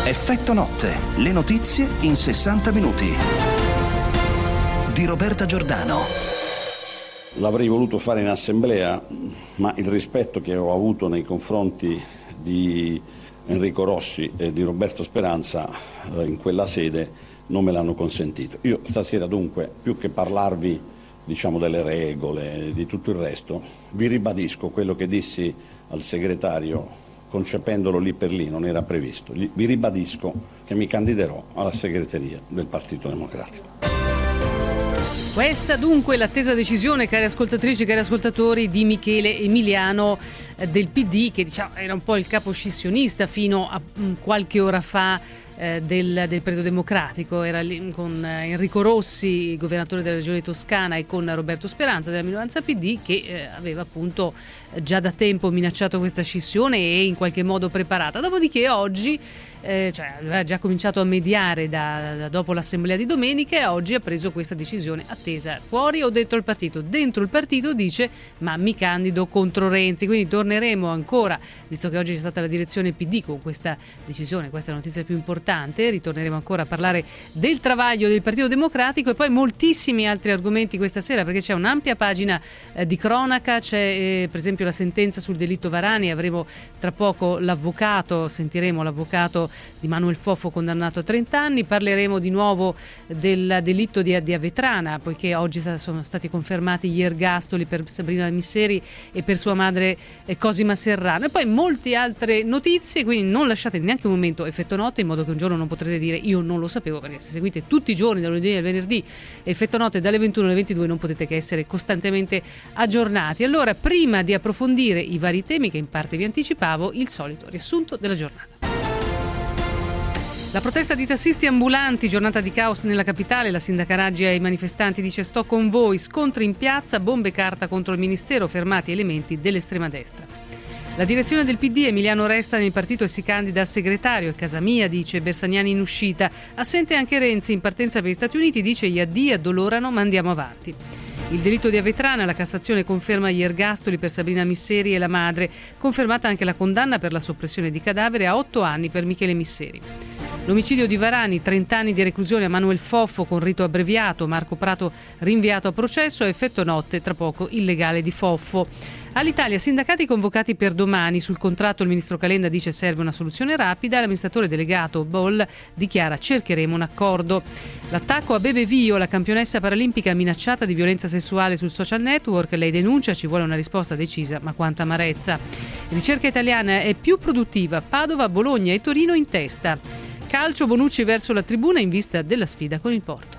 Effetto notte, le notizie in 60 minuti. Di Roberta Giordano. L'avrei voluto fare in assemblea, ma il rispetto che ho avuto nei confronti di Enrico Rossi e di Roberto Speranza in quella sede non me l'hanno consentito. Io stasera dunque, più che parlarvi delle regole, di tutto il resto, vi ribadisco quello che dissi al segretario concependolo lì per lì, non era previsto. Vi ribadisco che mi candiderò alla segreteria del Partito Democratico. Questa dunque l'attesa decisione, cari ascoltatrici e cari ascoltatori, di Michele Emiliano del PD, che era un po' il capo scissionista fino a qualche ora fa del Partito Democratico. Era lì con Enrico Rossi, governatore della regione Toscana, e con Roberto Speranza della minoranza PD, che aveva appunto già da tempo minacciato questa scissione e in qualche modo preparata. Dopodiché oggi aveva già cominciato a mediare dopo l'assemblea di domenica, e oggi ha preso questa decisione attesa. Fuori o dentro il partito? Dentro il partito dice: ma mi candido contro Renzi. Quindi torneremo ancora, visto che oggi c'è stata la direzione PD con questa decisione, questa è la notizia più importante, ritorneremo ancora a parlare del travaglio del Partito Democratico e poi moltissimi altri argomenti questa sera, perché c'è un'ampia pagina di cronaca. C'è per esempio la sentenza sul delitto Varani, avremo tra poco sentiremo l'avvocato di Manuel Fofo condannato a 30 anni, parleremo di nuovo del delitto di Avetrana, poiché oggi sono stati confermati gli ergastoli per Sabrina Misseri e per sua madre Cosima Serrano, e poi molte altre notizie. Quindi non lasciate neanche un momento Effetto Notte, in modo che un giorno non potrete dire io non lo sapevo, perché se seguite tutti i giorni dal lunedì al venerdì Effetto Notte dalle 21 alle 22 non potete che essere costantemente aggiornati. Allora, prima di approfondire i vari temi che in parte vi anticipavo, il solito riassunto della giornata. La protesta di tassisti ambulanti, giornata di caos nella capitale. La sindaca Raggi ai manifestanti dice: sto con voi, scontri in piazza, bombe carta contro il ministero, fermati elementi dell'estrema destra. La direzione del PD, Emiliano resta nel partito e si candida a segretario. È casa mia, dice Bersaniani in uscita. Assente anche Renzi, in partenza per gli Stati Uniti, dice: gli addii addolorano ma andiamo avanti. Il delitto di Avetrana, la Cassazione conferma gli ergastoli per Sabrina Misseri e la madre, confermata anche la condanna per la soppressione di cadavere a 8 anni per Michele Misseri. L'omicidio di Varani, 30 anni di reclusione a Manuel Fofo con rito abbreviato, Marco Prato rinviato a processo, Effetto Notte, tra poco il legale di Foffo. All'Italia, sindacati convocati per domani. Sul contratto il ministro Calenda dice serve una soluzione rapida, l'amministratore delegato Boll dichiara cercheremo un accordo. L'attacco a Bebe Vio, la campionessa paralimpica minacciata di violenza sessuale sul social network, lei denuncia, ci vuole una risposta decisa, ma quanta amarezza. Ricerca italiana è più produttiva, Padova, Bologna e Torino in testa. Calcio, Bonucci verso la tribuna in vista della sfida con il Porto.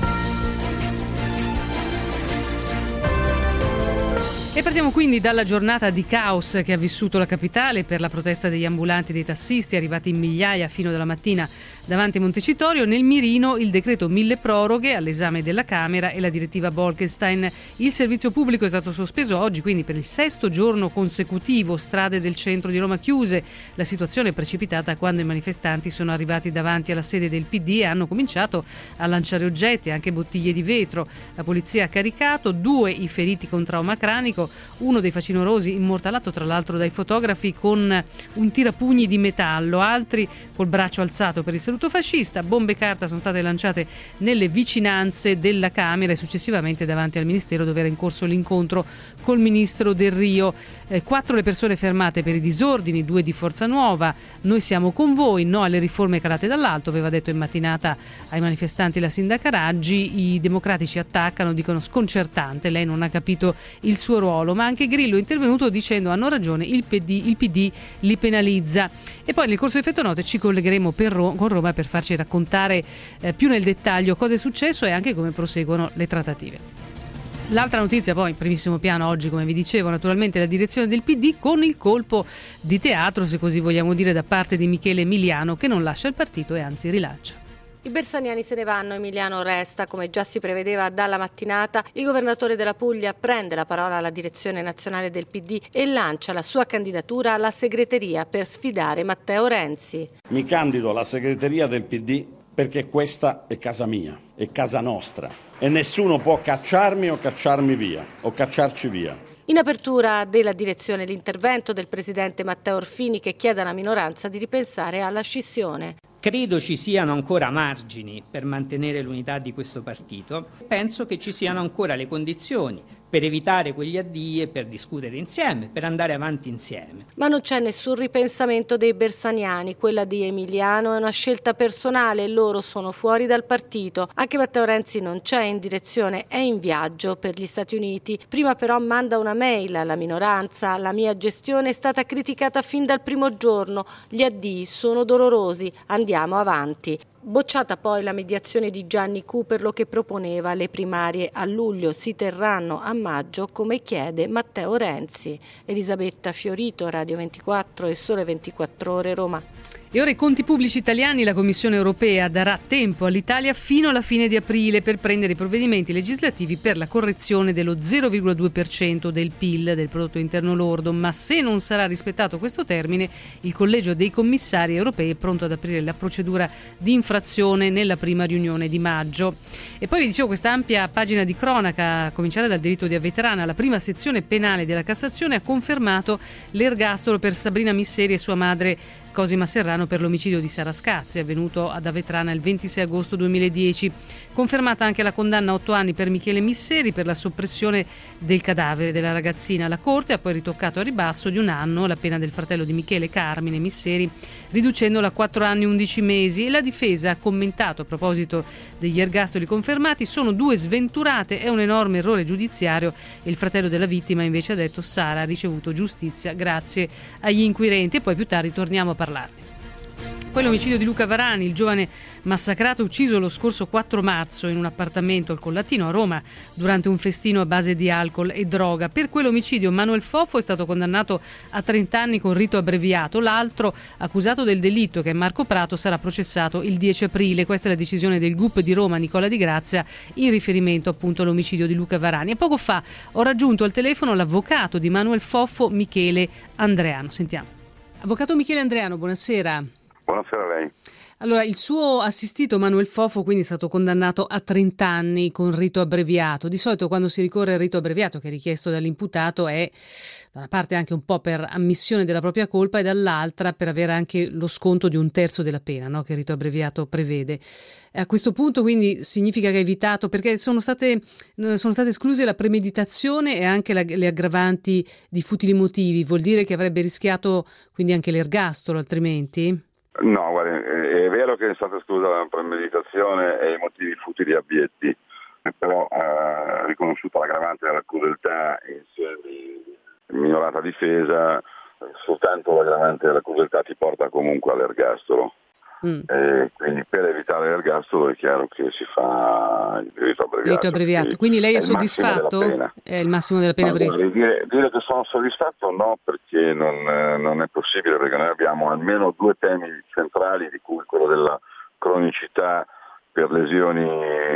E partiamo quindi dalla giornata di caos che ha vissuto la capitale per la protesta degli ambulanti e dei tassisti, arrivati in migliaia fino alla mattina davanti a Montecitorio. Nel mirino il decreto mille proroghe all'esame della Camera e la direttiva Bolkestein. Il servizio pubblico è stato sospeso oggi, quindi per il 6° giorno consecutivo. Strade del centro di Roma chiuse. La situazione è precipitata quando i manifestanti sono arrivati davanti alla sede del PD e hanno cominciato a lanciare oggetti, anche bottiglie di vetro. La polizia ha caricato, 2 i feriti con trauma cranico, uno dei facinorosi immortalato tra l'altro dai fotografi con un tirapugni di metallo, altri col braccio alzato per il saluto fascista. Bombe carta sono state lanciate nelle vicinanze della Camera e successivamente davanti al Ministero, dove era in corso l'incontro col ministro Del Rio. 4 le persone fermate per i disordini, 2 di Forza Nuova. Noi siamo con voi, no alle riforme calate dall'alto, aveva detto in mattinata ai manifestanti la sindaca Raggi. I democratici attaccano, dicono sconcertante, lei non ha capito il suo ruolo. Ma anche Grillo è intervenuto dicendo hanno ragione, il PD li penalizza. E poi nel corso di Effetto Notte ci collegheremo con Roma per farci raccontare più nel dettaglio cosa è successo e anche come proseguono le trattative. L'altra notizia poi in primissimo piano oggi, come vi dicevo, naturalmente la direzione del PD con il colpo di teatro, se così vogliamo dire, da parte di Michele Emiliano, che non lascia il partito e anzi rilancia. I bersaniani se ne vanno, Emiliano resta. Come già si prevedeva dalla mattinata, il governatore della Puglia prende la parola alla direzione nazionale del PD e lancia la sua candidatura alla segreteria per sfidare Matteo Renzi. Mi candido alla segreteria del PD perché questa è casa mia, è casa nostra e nessuno può cacciarmi o cacciarmi via o cacciarci via. In apertura della direzione l'intervento del presidente Matteo Orfini, che chiede alla minoranza di ripensare alla scissione. Credo ci siano ancora margini per mantenere l'unità di questo partito. Penso che ci siano ancora le condizioni per evitare quegli addii e per discutere insieme, per andare avanti insieme. Ma non c'è nessun ripensamento dei bersaniani. Quella di Emiliano è una scelta personale e loro sono fuori dal partito. Anche Matteo Renzi non c'è in direzione, è in viaggio per gli Stati Uniti. Prima però manda una mail alla minoranza. La mia gestione è stata criticata fin dal primo giorno. Gli addii sono dolorosi. Andiamo avanti. Bocciata poi la mediazione di Gianni Cooperlo che proponeva le primarie a luglio si terranno a maggio come chiede Matteo Renzi. Elisabetta Fiorito, Radio 24 e Sole 24 Ore, Roma. E ora i conti pubblici italiani, la Commissione europea darà tempo all'Italia fino alla fine di aprile per prendere i provvedimenti legislativi per la correzione dello 0,2% del PIL, del prodotto interno lordo, ma se non sarà rispettato questo termine, il collegio dei commissari europei è pronto ad aprire la procedura di infrazione nella prima riunione di maggio. E poi vi dicevo questa ampia pagina di cronaca, a cominciare dal delitto di Avetrana. La prima sezione penale della Cassazione ha confermato l'ergastolo per Sabrina Misseri e sua madre Cosima Serrano per l'omicidio di Sara Scazzi, avvenuto ad Avetrana il 26 agosto 2010. Confermata anche la condanna a 8 anni per Michele Misseri per la soppressione del cadavere della ragazzina. La Corte ha poi ritoccato a ribasso di 1 anno la pena del fratello di Michele, Carmine Misseri, riducendola a 4 anni e 11 mesi. E la difesa ha commentato a proposito degli ergastoli confermati: sono 2 sventurate, è un enorme errore giudiziario. E il fratello della vittima invece ha detto: Sara ha ricevuto giustizia grazie agli inquirenti. E poi più tardi torniamo a parlarne. Poi l'omicidio di Luca Varani, il giovane massacrato e ucciso lo scorso 4 marzo in un appartamento al Collatino a Roma durante un festino a base di alcol e droga. Per quell'omicidio Manuel Fofo è stato condannato a 30 anni con rito abbreviato. L'altro, accusato del delitto, che è Marco Prato, sarà processato il 10 aprile. Questa è la decisione del GUP di Roma, Nicola Di Grazia, in riferimento appunto all'omicidio di Luca Varani. E poco fa ho raggiunto al telefono l'avvocato di Manuel Fofo, Michele Andreano. Sentiamo. Avvocato Michele Andreano, buonasera. Buonasera a lei. Allora, il suo assistito Manuel Fofo quindi è stato condannato a 30 anni con rito abbreviato. Di solito quando si ricorre al rito abbreviato, che è richiesto dall'imputato, è da una parte anche un po' per ammissione della propria colpa e dall'altra per avere anche lo sconto di 1/3 della pena, no? Che il rito abbreviato prevede. A questo punto quindi significa che ha evitato, perché sono state escluse la premeditazione e anche le aggravanti di futili motivi. Vuol dire che avrebbe rischiato quindi anche l'ergastolo altrimenti? No, guardi, è vero che è stata esclusa la premeditazione e i motivi futili abietti, però ha riconosciuta l'aggravante della crudeltà in sede di minorata difesa. Soltanto l'aggravante della crudeltà ti porta comunque all'ergastolo. E quindi per evitare l'ergastolo è chiaro che si fa il rito abbreviato. Quindi lei è soddisfatto? È il massimo della pena prevista? Dire che sono soddisfatto no, perché non è possibile, perché noi abbiamo almeno 2 temi centrali, di cui quello della cronicità per lesioni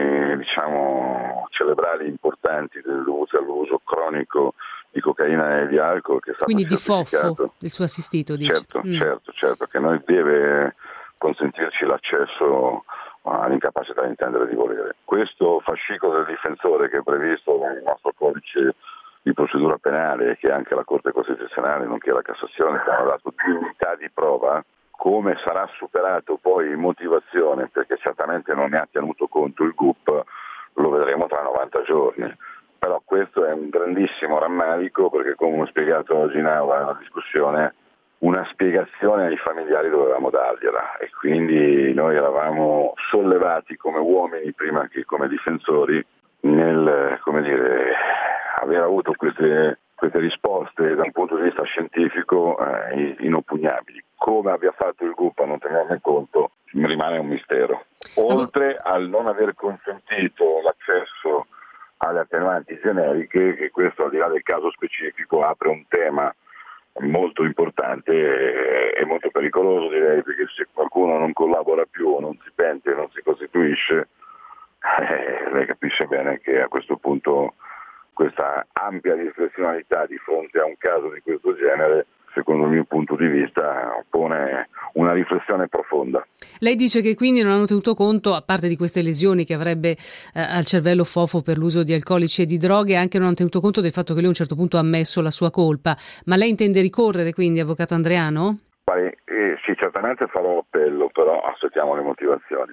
cerebrali importanti dovute all'uso cronico di cocaina e di alcol, che è stato quindi di certificato. Fofo, il suo assistito, dice. Certo, che noi deve consentirci l'accesso all'incapacità di intendere e di volere. Questo fascicolo del difensore, che è previsto nel nostro codice di procedura penale, che anche la Corte Costituzionale nonché la Cassazione che hanno dato dignità di prova, come sarà superato poi in motivazione, perché certamente non ne ha tenuto conto il GUP, lo vedremo tra 90 giorni. Però questo è un grandissimo rammarico, perché come ho spiegato oggi in aula nella discussione, una spiegazione ai familiari dovevamo dargliela, e quindi noi eravamo sollevati come uomini prima che come difensori nel, aver avuto queste risposte da un punto di vista scientifico inoppugnabili. Come abbia fatto il GUP a non tenerne conto rimane un mistero. Oltre al non aver consentito l'accesso alle attenuanti generiche, che questo, al di là del caso specifico, apre un tema molto importante e molto pericoloso, direi, perché se qualcuno non collabora più, non si pente, non si costituisce, lei capisce bene che a questo punto questa ampia discrezionalità di fronte a un caso di questo genere, secondo il mio punto di vista, pone una riflessione profonda. Lei dice che quindi non hanno tenuto conto, a parte di queste lesioni che avrebbe al cervello Fofo per l'uso di alcolici e di droghe, anche non hanno tenuto conto del fatto che lui a un certo punto ha ammesso la sua colpa. Ma lei intende ricorrere quindi, avvocato Andreano? Sì, certamente Speranza farò appello, però aspettiamo le motivazioni.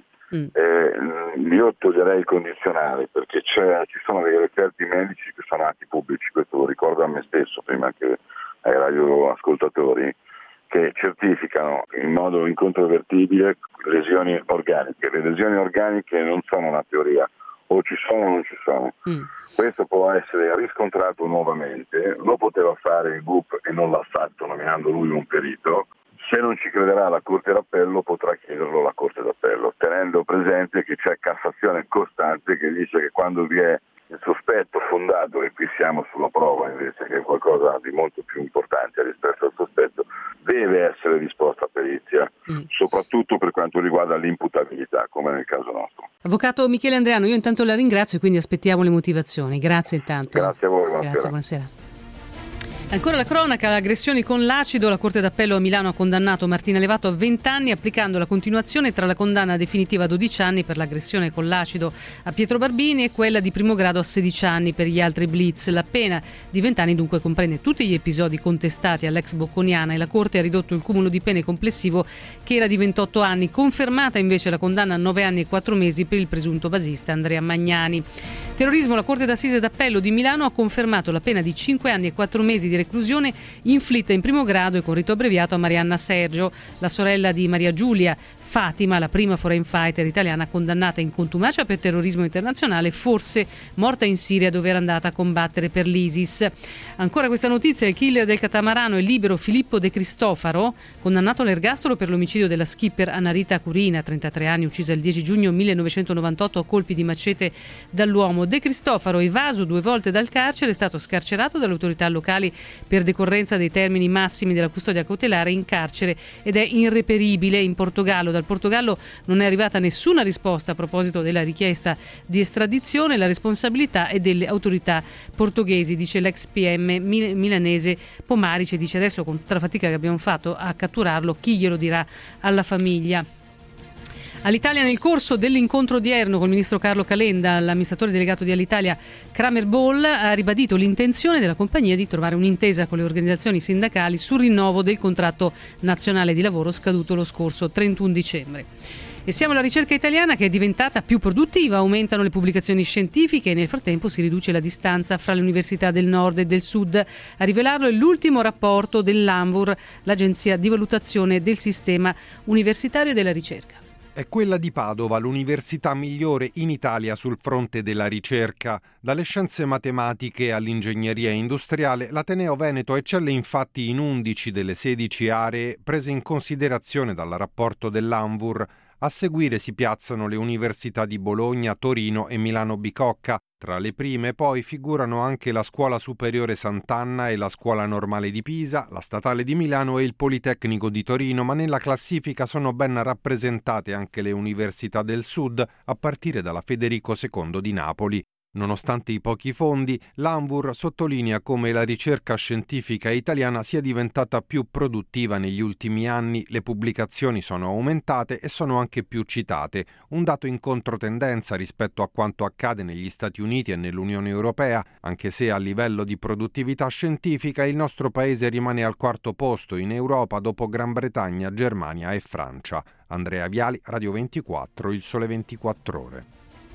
Io toglierei il condizionale, perché ci sono dei referti medici che sono atti pubblici, questo lo ricordo a me stesso prima che ai radioascoltatori, che certificano in modo incontrovertibile lesioni organiche. Le lesioni organiche non sono una teoria, o ci sono o non ci sono. Questo può essere riscontrato nuovamente, lo poteva fare il GUP e non l'ha fatto nominando lui un perito. Se non ci crederà la Corte d'Appello potrà chiederlo la Corte d'Appello, tenendo presente che c'è Cassazione costante che dice che quando vi è il sospetto fondato, e qui siamo sulla prova invece, che è qualcosa di molto più importante rispetto al sospetto, deve essere disposta perizia, soprattutto per quanto riguarda l'imputabilità, come nel caso nostro. Avvocato Michele Andreano, io intanto la ringrazio e quindi aspettiamo le motivazioni. Grazie intanto. Grazie a voi, buonasera. Grazie, buonasera. Ancora la cronaca, aggressioni con l'acido. La Corte d'Appello a Milano ha condannato Martina Levato a 20 anni, applicando la continuazione tra la condanna definitiva a 12 anni per l'aggressione con l'acido a Pietro Barbini e quella di primo grado a 16 anni per gli altri blitz. La pena di 20 anni dunque comprende tutti gli episodi contestati all'ex bocconiana e la Corte ha ridotto il cumulo di pene complessivo, che era di 28 anni. Confermata invece la condanna a 9 anni e 4 mesi per il presunto basista Andrea Magnani. Terrorismo. La Corte d'Assise d'Appello di Milano ha confermato la pena di 5 anni e 4 mesi di reclusione inflitta in primo grado e con rito abbreviato a Marianna Sergio, la sorella di Maria Giulia Fatima, la prima foreign fighter italiana condannata in contumacia per terrorismo internazionale, forse morta in Siria dove era andata a combattere per l'ISIS. Ancora questa notizia: il killer del catamarano è libero Filippo De Cristofaro, condannato all'ergastolo per l'omicidio della skipper Anarita Curina, 33 anni, uccisa il 10 giugno 1998 a colpi di macete dall'uomo. De Cristofaro, evaso 2 volte dal carcere, è stato scarcerato dalle autorità locali per decorrenza dei termini massimi della custodia cautelare in carcere ed è irreperibile in Portogallo. Dal Portogallo non è arrivata nessuna risposta a proposito della richiesta di estradizione. La responsabilità è delle autorità portoghesi, dice l'ex PM milanese Pomarice. Dice: adesso con tutta la fatica che abbiamo fatto a catturarlo, chi glielo dirà alla famiglia? All'Italia, nel corso dell'incontro odierno col ministro Carlo Calenda, l'amministratore delegato di Alitalia Kramer Boll ha ribadito l'intenzione della compagnia di trovare un'intesa con le organizzazioni sindacali sul rinnovo del contratto nazionale di lavoro scaduto lo scorso 31 dicembre. E siamo alla ricerca italiana, che è diventata più produttiva, aumentano le pubblicazioni scientifiche e nel frattempo si riduce la distanza fra le università del nord e del sud. A rivelarlo è l'ultimo rapporto dell'ANVUR, l'agenzia di valutazione del sistema universitario e della ricerca. È quella di Padova l'università migliore in Italia sul fronte della ricerca. Dalle scienze matematiche all'ingegneria industriale, l'Ateneo Veneto eccelle infatti in 11 delle 16 aree prese in considerazione dal rapporto dell'ANVUR. A seguire si piazzano le università di Bologna, Torino e Milano Bicocca. Tra le prime poi figurano anche la Scuola Superiore Sant'Anna e la Scuola Normale di Pisa, la Statale di Milano e il Politecnico di Torino, ma nella classifica sono ben rappresentate anche le università del Sud, a partire dalla Federico II di Napoli. Nonostante i pochi fondi, l'ANVUR sottolinea come la ricerca scientifica italiana sia diventata più produttiva negli ultimi anni, le pubblicazioni sono aumentate e sono anche più citate, un dato in controtendenza rispetto a quanto accade negli Stati Uniti e nell'Unione Europea, anche se a livello di produttività scientifica il nostro paese rimane al 4° posto in Europa dopo Gran Bretagna, Germania e Francia. Andrea Viali, Radio 24, Il Sole 24 Ore.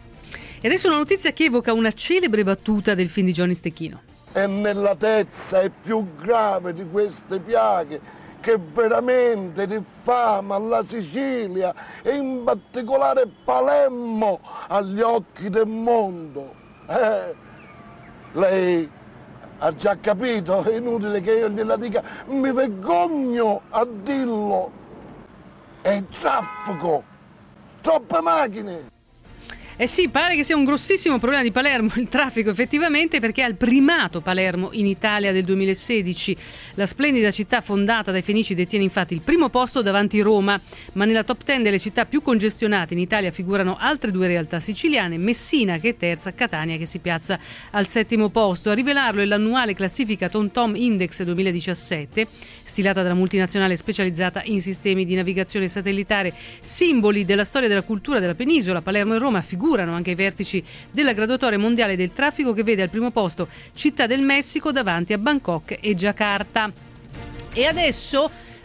E adesso una notizia che evoca una celebre battuta del film di Johnny Stecchino. E nell'altezza è più grave di queste piaghe che veramente diffama la Sicilia e in particolare Palermo agli occhi del mondo. Lei ha già capito, è inutile che io gliela dica, mi vergogno a dirlo. È traffico, troppe macchine. Eh sì, pare che sia un grossissimo problema di Palermo il traffico, effettivamente, perché ha il primato Palermo in Italia del 2016. La splendida città fondata dai Fenici detiene infatti il primo posto davanti Roma, ma nella top 10 delle città più congestionate in Italia figurano altre 2 realtà siciliane, Messina che è terza, Catania che si piazza al 7° posto. A rivelarlo è l'annuale classifica TomTom Index 2017, stilata dalla multinazionale specializzata in sistemi di navigazione satellitare. Simboli della storia e della cultura della penisola, Palermo e Roma figurano anche i vertici della graduatoria mondiale del traffico, che vede al primo posto Città del Messico davanti a Bangkok e Giacarta. E adesso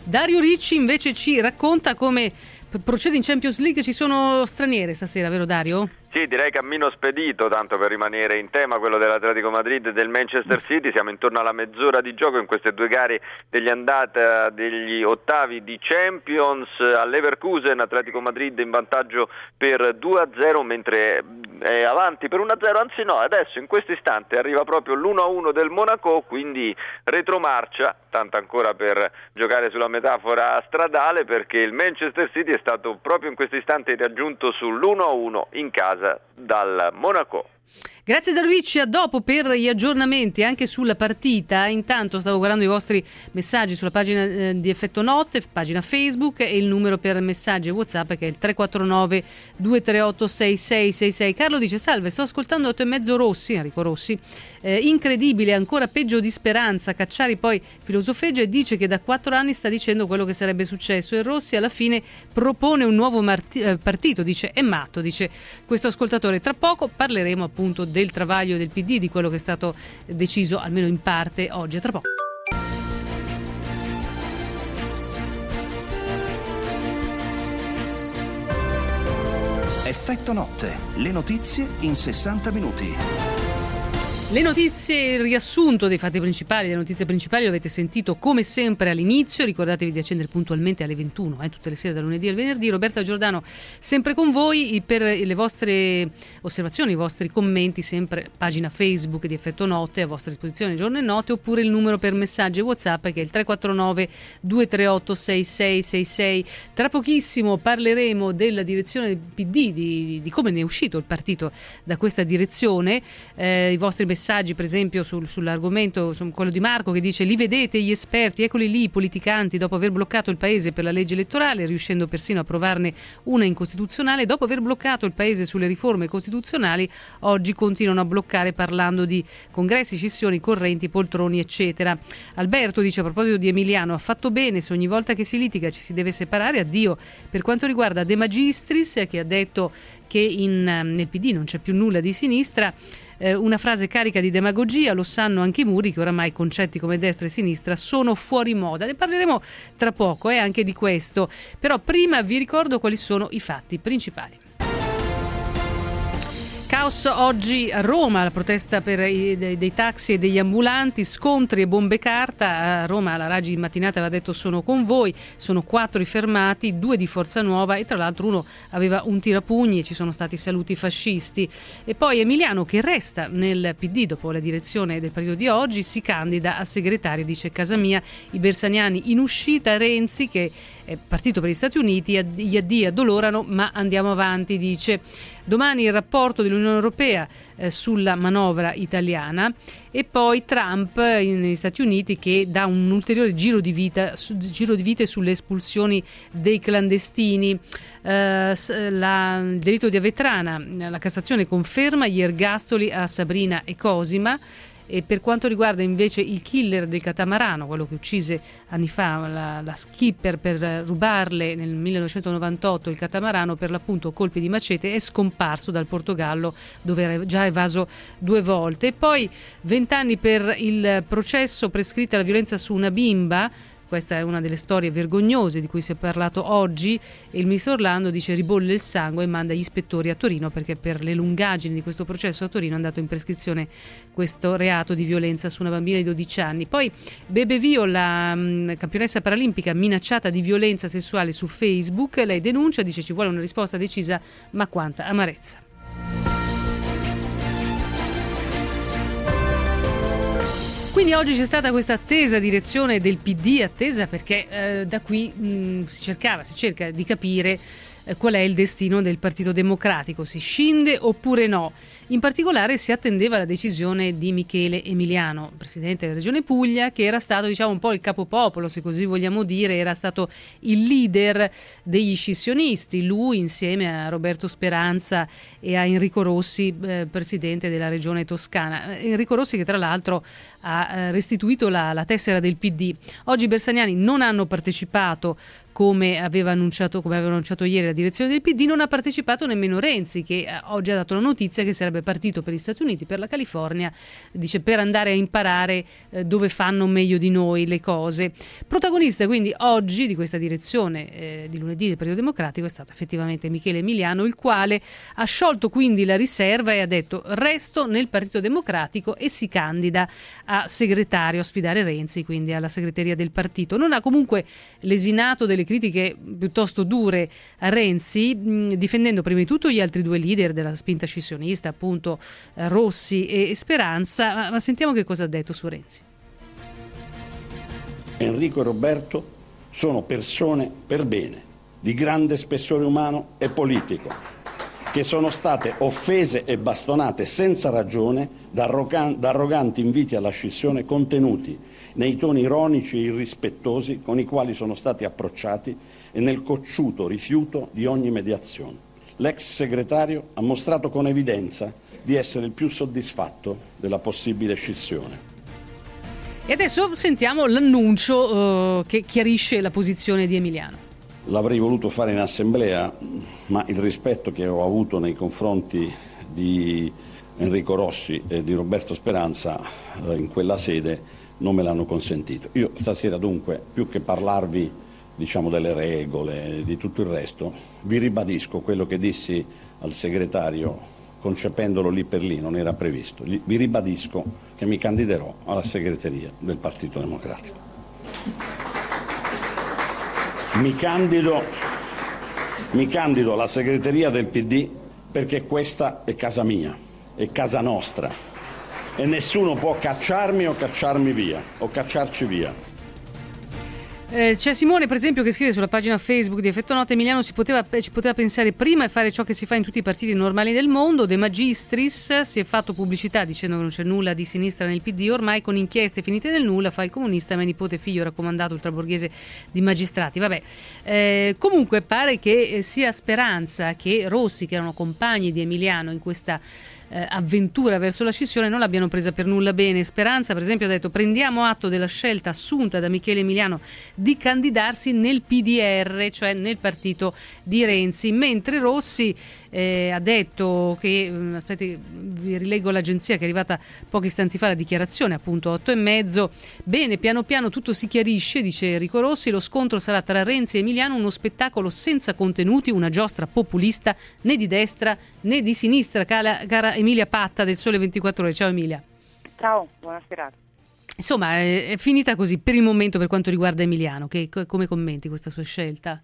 Dario Ricci invece ci racconta come procede in Champions League. Ci sono straniere stasera, vero Dario? Sì, direi cammino spedito, tanto per rimanere in tema, quello dell'Atletico Madrid e del Manchester City. Siamo intorno alla mezz'ora di gioco in queste due gare degli andata degli ottavi di Champions. All'Leverkusen Atletico Madrid in vantaggio per 2-0, mentre è avanti per 1-0, anzi no, adesso in questo istante arriva proprio l'1-1 del Monaco, quindi retromarcia, tanto ancora per giocare sulla metafora stradale, perché il Manchester City è stato proprio in questo istante raggiunto sull'1-1 in casa dal Monaco. Grazie Darvici, a dopo per gli aggiornamenti anche sulla partita. Intanto stavo guardando i vostri messaggi sulla pagina di Effetto Notte, pagina Facebook, e il numero per messaggi e WhatsApp che è il 349 238 6666. Carlo dice: salve, sto ascoltando 8:30 Rossi, Enrico Rossi, incredibile, ancora peggio di Speranza. Cacciari poi filosofeggia e dice che da 4 anni sta dicendo quello che sarebbe successo, e Rossi alla fine propone un nuovo partito, dice è matto, dice questo ascoltatore. Tra poco parleremo appunto del travaglio del PD, di quello che è stato deciso almeno in parte oggi. A tra poco. Effetto Notte, le notizie in 60 minuti. Le notizie, il riassunto dei fatti principali, le notizie principali lo avete sentito come sempre all'inizio. Ricordatevi di accendere puntualmente alle 21, tutte le sere dal lunedì al venerdì. Roberta Giordano sempre con voi per le vostre osservazioni, i vostri commenti, sempre pagina Facebook di Effetto Notte a vostra disposizione giorno e notte, oppure il numero per messaggi e WhatsApp che è il 349 238 6666. Tra pochissimo parleremo della direzione del PD, di come ne è uscito il partito da questa direzione. I vostri messaggi per esempio sull'argomento, quello di Marco che dice: li vedete gli esperti, eccoli lì i politicanti, dopo aver bloccato il paese per la legge elettorale, riuscendo persino a approvarne una incostituzionale, dopo aver bloccato il paese sulle riforme costituzionali, oggi continuano a bloccare parlando di congressi, scissioni, correnti, poltroni eccetera. Alberto dice a proposito di Emiliano: ha fatto bene, se ogni volta che si litiga ci si deve separare, addio. Per quanto riguarda De Magistris, che ha detto che nel PD non c'è più nulla di sinistra, una frase carica di demagogia, lo sanno anche i muri che oramai concetti come destra e sinistra sono fuori moda. Ne parleremo tra poco anche di questo, però prima vi ricordo quali sono i fatti principali. Caos oggi a Roma, la protesta dei taxi e degli ambulanti, scontri e bombe carta. A Roma la Raggi in mattinata aveva detto sono con voi, sono 4 i fermati, 2 di Forza Nuova e tra l'altro uno aveva un tirapugni e ci sono stati saluti fascisti. E poi Emiliano, che resta nel PD dopo la direzione del partito di oggi, si candida a segretario, dice Casamia. I bersaniani in uscita, Renzi che è partito per gli Stati Uniti, gli addii addolorano ma andiamo avanti, dice. Domani il rapporto dell'Unione Europea sulla manovra italiana, e poi Trump negli Stati Uniti che dà un ulteriore giro di vite sulle espulsioni dei clandestini. Il delitto di Avetrana, la Cassazione conferma gli ergastoli a Sabrina e Cosima. E per quanto riguarda invece il killer del catamarano, quello che uccise anni fa la skipper per rubarle nel 1998 il catamarano, per l'appunto colpi di macete, è scomparso dal Portogallo dove era già evaso 2 volte. E poi 20 anni per il processo prescritta la violenza su una bimba. Questa è una delle storie vergognose di cui si è parlato oggi, e il ministro Orlando dice ribolle il sangue e manda gli ispettori a Torino perché per le lungaggini di questo processo a Torino è andato in prescrizione questo reato di violenza su una bambina di 12 anni. Poi Bebe Vio, la campionessa paralimpica minacciata di violenza sessuale su Facebook, lei denuncia, dice ci vuole una risposta decisa, ma quanta amarezza. Quindi oggi c'è stata questa attesa direzione del PD, attesa perché da qui si cerca di capire qual è il destino del Partito Democratico, si scinde oppure no. In particolare si attendeva la decisione di Michele Emiliano, presidente della Regione Puglia, che era stato un po' il capopopolo, se così vogliamo dire, era stato il leader degli scissionisti, lui insieme a Roberto Speranza e a Enrico Rossi, presidente della Regione Toscana. Enrico Rossi che tra l'altro ha restituito la tessera del PD. Oggi i bersaniani non hanno partecipato come aveva annunciato ieri la direzione del PD. Non ha partecipato nemmeno Renzi, che oggi ha dato la notizia che sarebbe partito per gli Stati Uniti, per la California, dice, per andare a imparare dove fanno meglio di noi le cose. Protagonista quindi oggi di questa direzione di lunedì del Partito Democratico è stato effettivamente Michele Emiliano, il quale ha sciolto quindi la riserva e ha detto: resto nel Partito Democratico, e si candida a segretario, a sfidare Renzi, quindi alla segreteria del partito. Non ha comunque lesinato delle critiche piuttosto dure a Renzi, difendendo prima di tutto gli altri due leader della spinta scissionista, appunto Rossi e Speranza. Ma sentiamo che cosa ha detto su Renzi. Enrico e Roberto sono persone per bene, di grande spessore umano e politico, che sono state offese e bastonate senza ragione da arroganti inviti alla scissione contenuti nei toni ironici e irrispettosi con i quali sono stati approcciati e nel cocciuto rifiuto di ogni mediazione. L'ex segretario ha mostrato con evidenza di essere il più soddisfatto della possibile scissione. E adesso sentiamo l'annuncio che chiarisce la posizione di Emiliano. L'avrei voluto fare in assemblea, ma il rispetto che ho avuto nei confronti di Enrico Rossi e di Roberto Speranza in quella sede non me l'hanno consentito. Io stasera dunque, più che parlarvi delle regole, di tutto il resto, vi ribadisco quello che dissi al segretario concependolo lì per lì, non era previsto. Vi ribadisco che mi candiderò alla segreteria del Partito Democratico. Mi candido alla segreteria del PD perché questa è casa mia, è casa nostra, e nessuno può cacciarmi o cacciarmi via o cacciarci via. C'è Simone, per esempio, che scrive sulla pagina Facebook di Effetto Notte: Emiliano ci poteva pensare prima e fare ciò che si fa in tutti i partiti normali del mondo. De Magistris si è fatto pubblicità dicendo che non c'è nulla di sinistra nel PD, ormai con inchieste finite nel nulla fa il comunista, ma è nipote figlio raccomandato ultraborghese di magistrati. Comunque pare che sia Speranza che Rossi, che erano compagni di Emiliano in questa avventura verso la scissione, non l'abbiano presa per nulla bene. Speranza, per esempio, ha detto: prendiamo atto della scelta assunta da Michele Emiliano di candidarsi nel PDR, cioè nel partito di Renzi, mentre Rossi ha detto che, aspetti, vi rileggo l'agenzia che è arrivata pochi istanti fa, la dichiarazione, appunto 8:30, bene, piano piano tutto si chiarisce, dice Enrico Rossi, lo scontro sarà tra Renzi e Emiliano uno spettacolo senza contenuti, una giostra populista né di destra né di sinistra. Cara Emilia Patta del Sole 24 Ore. Ciao Emilia. Ciao, buona serata. Insomma, è finita così per il momento per quanto riguarda Emiliano. Come commenti questa sua scelta?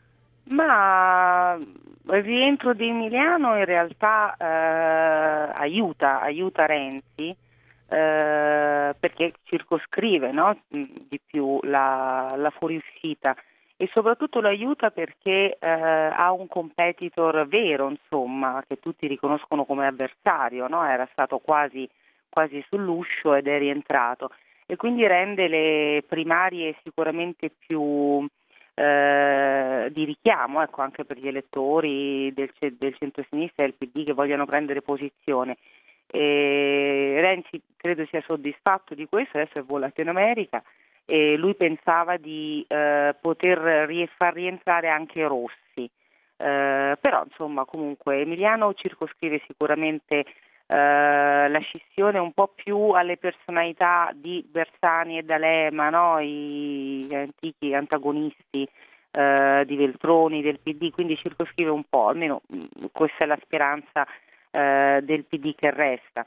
Ma il rientro di Emiliano in realtà aiuta Renzi perché circoscrive, no, di più la fuoriuscita, e soprattutto lo aiuta perché ha un competitor vero, insomma, che tutti riconoscono come avversario, no? Era stato quasi sull'uscio ed è rientrato, e quindi rende le primarie sicuramente più di richiamo, ecco, anche per gli elettori del centro-sinistra e del PD che vogliono prendere posizione. Renzi credo sia soddisfatto di questo, adesso è volato in America, e lui pensava di poter far rientrare anche Rossi, però insomma comunque Emiliano circoscrive sicuramente la scissione un po' più alle personalità di Bersani e D'Alema, no? Gli antichi antagonisti di Veltroni, del PD, quindi circoscrive un po', almeno questa è la speranza del PD che resta.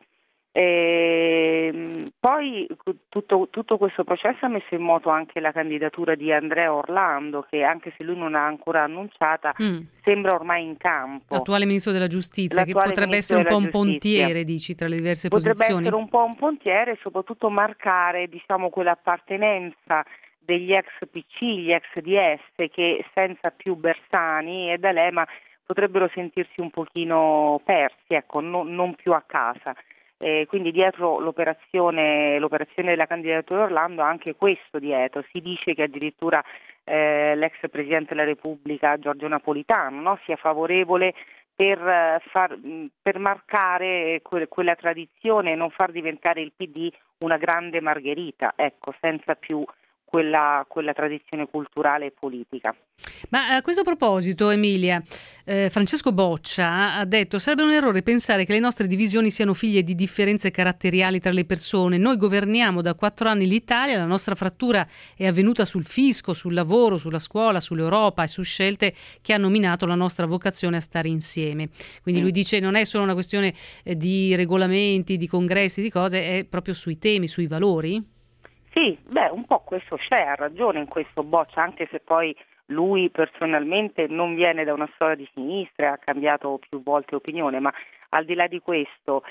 Poi tutto questo processo ha messo in moto anche la candidatura di Andrea Orlando, che anche se lui non l'ha ancora annunciata sembra ormai in campo. L'attuale ministro della giustizia, che potrebbe essere un po' un pontiere, dici, tra le diverse posizioni. Potrebbe essere un po' un pontiere e soprattutto marcare, diciamo, quell'appartenenza degli ex PC, gli ex DS, che senza più Bersani e D'Alema potrebbero sentirsi un pochino persi, ecco, non più a casa. Quindi dietro l'operazione della candidatura Orlando anche questo dietro. Si dice che addirittura l'ex Presidente della Repubblica Giorgio Napolitano, no, sia favorevole per marcare quella tradizione e non far diventare il PD una grande margherita, ecco, senza più quella tradizione culturale e politica. Ma a questo proposito, Emilia, Francesco Boccia ha detto: sarebbe un errore pensare che le nostre divisioni siano figlie di differenze caratteriali tra le persone. Noi governiamo da 4 anni l'Italia, la nostra frattura è avvenuta sul fisco, sul lavoro, sulla scuola, sull'Europa e su scelte che hanno minato la nostra vocazione a stare insieme. Quindi lui dice non è solo una questione di regolamenti, di congressi, di cose, è proprio sui temi, sui valori? Sì, un po' questo c'è, ha ragione in questo Boccia, anche se poi lui personalmente non viene da una storia di sinistra e ha cambiato più volte opinione, ma al di là di questo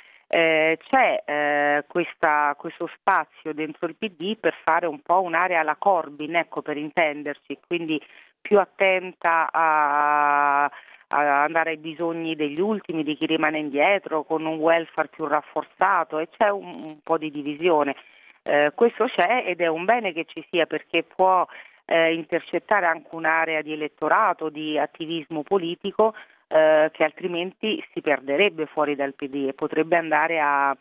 c'è questo spazio dentro il PD per fare un po' un'area alla Corbyn, ecco, per intenderci, quindi più attenta a andare ai bisogni degli ultimi, di chi rimane indietro, con un welfare più rafforzato, e c'è un po' di divisione. Questo c'è ed è un bene che ci sia, perché può intercettare anche un'area di elettorato, di attivismo politico che altrimenti si perderebbe fuori dal PD e potrebbe andare a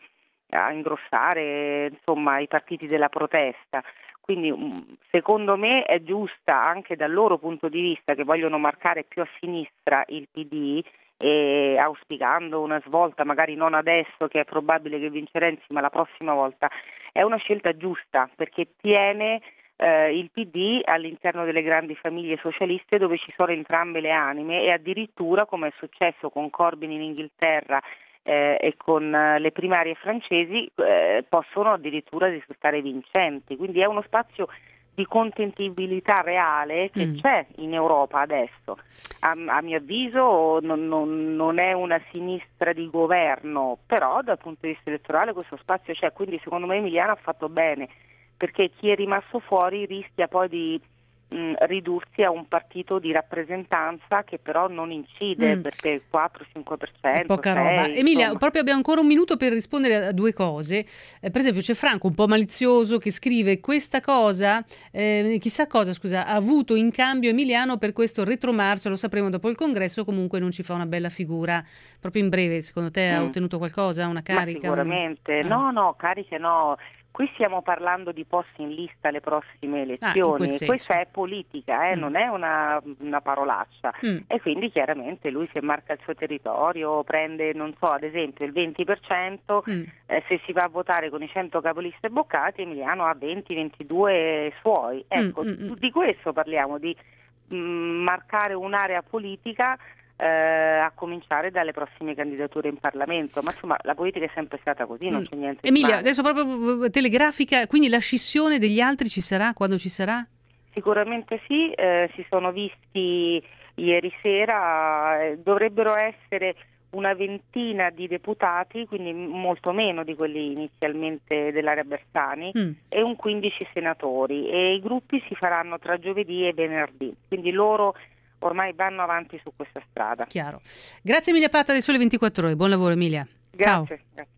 ingrossare, insomma, i partiti della protesta. Quindi secondo me è giusta anche dal loro punto di vista, che vogliono marcare più a sinistra il PD, e auspicando una svolta, magari non adesso che è probabile che vince Renzi, ma la prossima volta. È una scelta giusta perché tiene il PD all'interno delle grandi famiglie socialiste, dove ci sono entrambe le anime, e addirittura, come è successo con Corbyn in Inghilterra e con le primarie francesi, possono addirittura risultare vincenti. Quindi è uno spazio di contentibilità reale che c'è in Europa adesso. A mio avviso non è una sinistra di governo, però dal punto di vista elettorale questo spazio c'è, quindi secondo me Emiliano ha fatto bene, perché chi è rimasto fuori rischia poi di ridursi a un partito di rappresentanza che però non incide, perché il 4-5%. Poca 6, roba. Emilia, insomma. proprio abbiamo ancora un minuto per rispondere a 2 cose. Per esempio c'è Franco, un po' malizioso, che scrive: questa cosa, chissà cosa, scusa, ha avuto in cambio Emiliano per questo retromarcia, lo sapremo dopo il congresso, comunque non ci fa una bella figura. Proprio in breve, secondo te ha ottenuto qualcosa, una carica? Ma sicuramente, no, cariche no. Qui stiamo parlando di posti in lista alle prossime elezioni, e questa è politica, non è una parolaccia, e quindi chiaramente lui se marca il suo territorio, prende, non so, ad esempio il 20%, se si va a votare con i 100 capoliste boccati, Emiliano ha 20-22 suoi, ecco, di questo parliamo, di marcare un'area politica, a cominciare dalle prossime candidature in Parlamento, ma insomma la politica è sempre stata così, non c'è niente di Emilia, male. adesso proprio telegrafica, quindi la scissione degli altri ci sarà, quando ci sarà? Sicuramente sì, si sono visti ieri sera, dovrebbero essere una ventina di deputati, quindi molto meno di quelli inizialmente dell'area Bersani, e un 15 senatori, e i gruppi si faranno tra giovedì e venerdì, quindi loro ormai vanno avanti su questa strada. Chiaro. Grazie Emilia Patta del Sole 24 Ore. Buon lavoro Emilia. Grazie. Ciao. Grazie.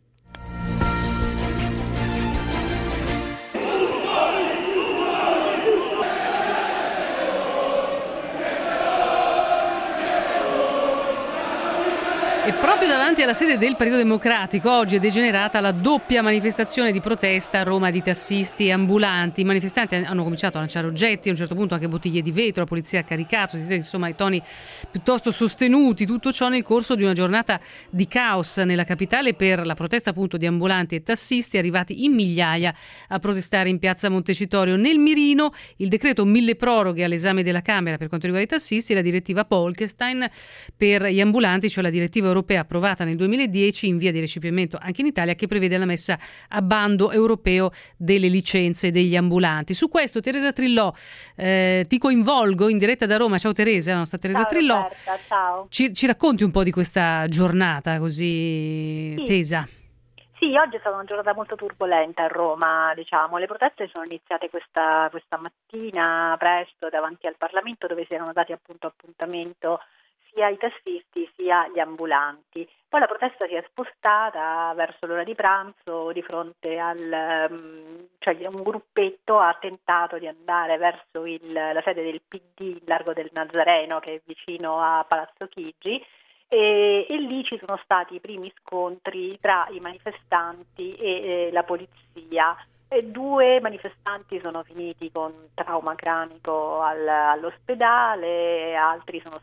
E proprio davanti alla sede del Partito Democratico oggi è degenerata la doppia manifestazione di protesta a Roma di tassisti e ambulanti. I manifestanti hanno cominciato a lanciare oggetti, a un certo punto anche bottiglie di vetro, la polizia ha caricato, insomma i toni piuttosto sostenuti. Tutto ciò nel corso di una giornata di caos nella capitale per la protesta appunto di ambulanti e tassisti arrivati in migliaia a protestare in piazza Montecitorio. Nel mirino il decreto mille proroghe all'esame della Camera per quanto riguarda i tassisti e la direttiva Bolkestein per gli ambulanti, cioè la direttiva europea approvata nel 2010 in via di recepimento anche in Italia, che prevede la messa a bando europeo delle licenze degli ambulanti. Su questo Teresa Trillò, ti coinvolgo in diretta da Roma. Ciao Teresa, la nostra Teresa Trillò. Roberta, ciao. Ci racconti un po' di questa giornata così tesa? Sì, oggi è stata una giornata molto turbolenta a Roma, diciamo. Le proteste sono iniziate questa mattina presto davanti al Parlamento, dove si erano dati appunto appuntamento sia i tassisti sia gli ambulanti. Poi la protesta si è spostata verso l'ora di pranzo di fronte cioè un gruppetto ha tentato di andare verso la sede del PD in Largo del Nazareno, che è vicino a Palazzo Chigi, e lì ci sono stati i primi scontri tra i manifestanti e la polizia, 2 manifestanti sono finiti con trauma cranico all'ospedale, altri 2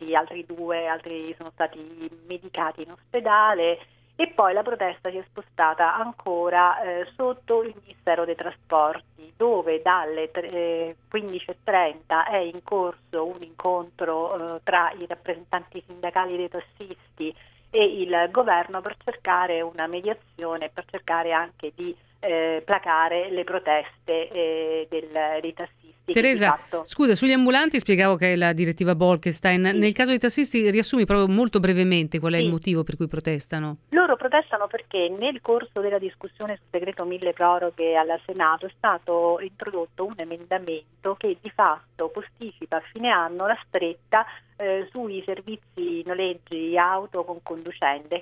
sono stati medicati in ospedale, e poi la protesta si è spostata ancora sotto il Ministero dei Trasporti, dove dalle 15:30 è in corso un incontro tra i rappresentanti sindacali dei tassisti e il governo per cercare una mediazione, per cercare anche di placare le proteste dei tassisti. Teresa, scusa, sugli ambulanti spiegavo che è la direttiva Bolkestein. Sì. Nel caso dei tassisti riassumi proprio molto brevemente qual è il motivo per cui protestano? Loro protestano perché nel corso della discussione sul decreto mille proroghe al Senato è stato introdotto un emendamento che di fatto posticipa a fine anno la stretta sui servizi noleggi auto con conducenti,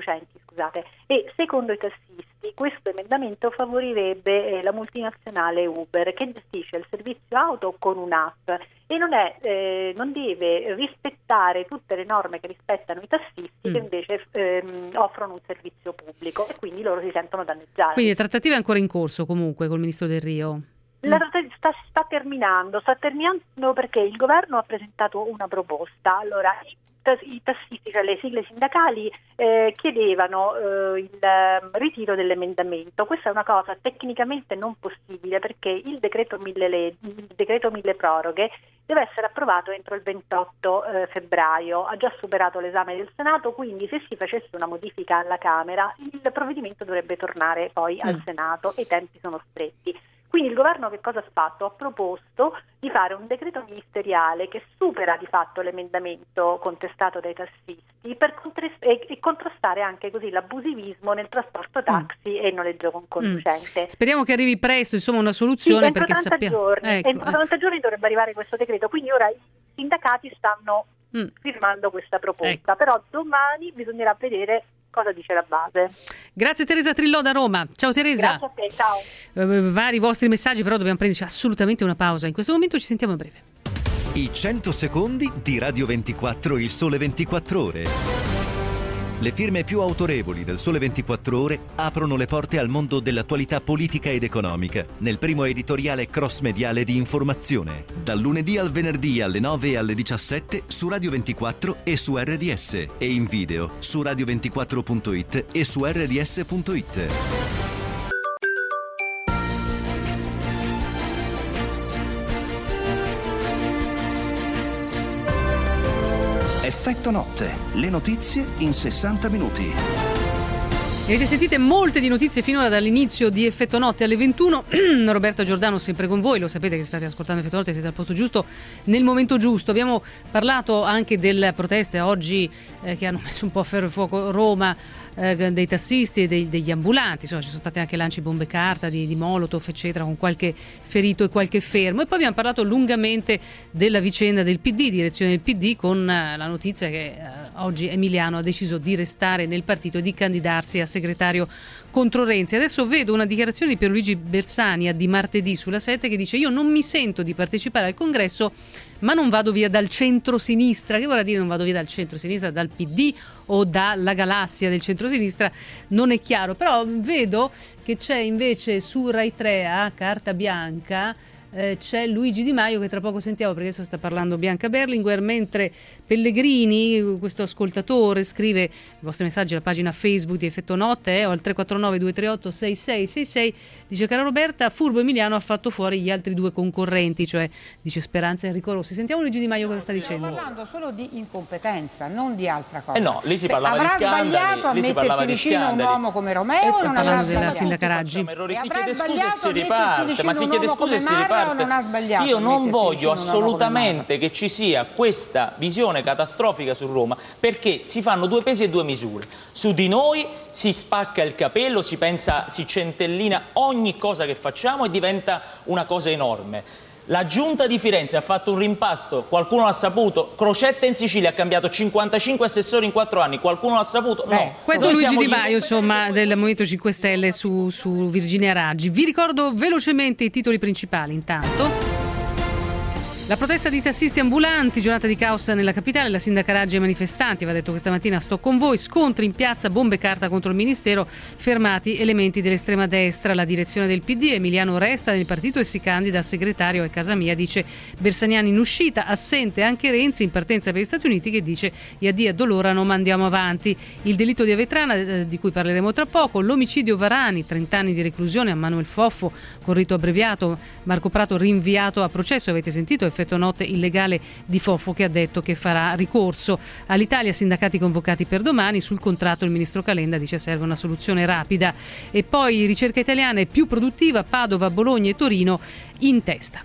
e secondo i tassisti questo emendamento favorirebbe la multinazionale Uber, che gestisce il servizio auto con un'app e non deve rispettare tutte le norme che rispettano i tassisti che invece offrono un servizio pubblico, e quindi loro si sentono danneggiati. Quindi le trattative ancora in corso comunque col ministro Del Rio? La trattativa sta terminando perché il governo ha presentato una proposta. Allora i tassisti, cioè le sigle sindacali, chiedevano il ritiro dell'emendamento. Questa è una cosa tecnicamente non possibile, perché il decreto mille proroghe deve essere approvato entro il 28 febbraio, ha già superato l'esame del Senato, quindi se si facesse una modifica alla Camera il provvedimento dovrebbe tornare poi al Senato e i tempi sono stretti. Quindi il governo che cosa ha fatto? Ha proposto di fare un decreto ministeriale che supera di fatto l'emendamento contestato dai tassisti e contrastare anche così l'abusivismo nel trasporto taxi e il noleggio con conducente. Speriamo che arrivi presto, insomma, una soluzione, sì, perché sappiamo. Entro 90 giorni dovrebbe arrivare questo decreto, quindi ora i sindacati stanno firmando questa proposta, però domani bisognerà vedere cosa dice la base. Grazie Teresa Trillò da Roma. Ciao Teresa. Grazie a te, ciao. Vari vostri messaggi, però dobbiamo prenderci assolutamente una pausa. In questo momento ci sentiamo a breve. I 100 secondi di Radio 24, il Sole 24 Ore. Le firme più autorevoli del Sole 24 Ore aprono le porte al mondo dell'attualità politica ed economica nel primo editoriale cross-mediale di informazione, dal lunedì al venerdì alle 9 e alle 17 su Radio 24 e su RDS, e in video su radio24.it e su rds.it. Effetto notte, le notizie in 60 minuti. Avete sentite molte di notizie finora dall'inizio di Effetto Notte alle 21. Roberta Giordano sempre con voi, lo sapete che state ascoltando Effetto Notte, siete al posto giusto nel momento giusto. Abbiamo parlato anche delle proteste oggi che hanno messo un po' a ferro e fuoco Roma, dei tassisti e degli ambulanti. Insomma, ci sono stati anche lanci bombe carta di Molotov eccetera, con qualche ferito e qualche fermo, e poi abbiamo parlato lungamente della vicenda del PD, direzione del PD, con la notizia che oggi Emiliano ha deciso di restare nel partito e di candidarsi a segretario contro Renzi. Adesso vedo una dichiarazione di Pierluigi Bersani di martedì sulla 7 che dice: io non mi sento di partecipare al congresso, ma non vado via dal centro-sinistra. Che vorrà dire non vado via dal centro-sinistra? Dal PD o dalla galassia del centro-sinistra? Non è chiaro, però vedo che c'è invece su Rai 3 a carta bianca c'è Luigi Di Maio, che tra poco sentiamo perché adesso sta parlando Bianca Berlinguer, mentre Pellegrini, questo ascoltatore, scrive i vostri messaggi alla pagina Facebook di Effetto Notte o al 349 238 6666, dice: cara Roberta, furbo Emiliano ha fatto fuori gli altri due concorrenti, cioè dice Speranza e Enrico Rossi. Sentiamo Luigi Di Maio cosa sta dicendo. Stiamo parlando solo di incompetenza, non di altra cosa. No, lì si parlava di scandali. Avrà sbagliato a mettersi vicino a un uomo come Romeo o non avrà della sindaca Raggi? Si chiede scusa e si riparte, ma si chiede scusa e si riparte. Io non voglio assolutamente che ci sia questa visione catastrofica su Roma, perché si fanno due pesi e due misure. Su di noi si spacca il capello, si pensa, si centellina ogni cosa che facciamo e diventa una cosa enorme. La giunta di Firenze ha fatto un rimpasto, qualcuno l'ha saputo. Crocetta in Sicilia ha cambiato 55 assessori in 4 anni, qualcuno l'ha saputo? No. Questo è Luigi Di Maio, insomma, del Movimento 5 Stelle su Virginia Raggi. Vi ricordo velocemente i titoli principali intanto. La protesta di tassisti ambulanti, giornata di caos nella capitale, la sindaca Raggi ai manifestanti aveva detto questa mattina sto con voi, scontri in piazza, bombe e carta contro il ministero, fermati elementi dell'estrema destra, la direzione del PD, Emiliano resta nel partito e si candida a segretario a casa mia, dice Bersaniani in uscita, assente anche Renzi in partenza per gli Stati Uniti che dice gli addio addolorano ma andiamo avanti. Il delitto di Avetrana di cui parleremo tra poco, l'omicidio Varani, 30 anni di reclusione a Manuel Foffo con rito abbreviato, Marco Prato rinviato a processo, avete sentito, effetto notte illegale di Foffo che ha detto che farà ricorso. All'Italia sindacati convocati per domani, sul contratto il ministro Calenda dice serve una soluzione rapida. E poi ricerca italiana è più produttiva, Padova, Bologna e Torino in testa.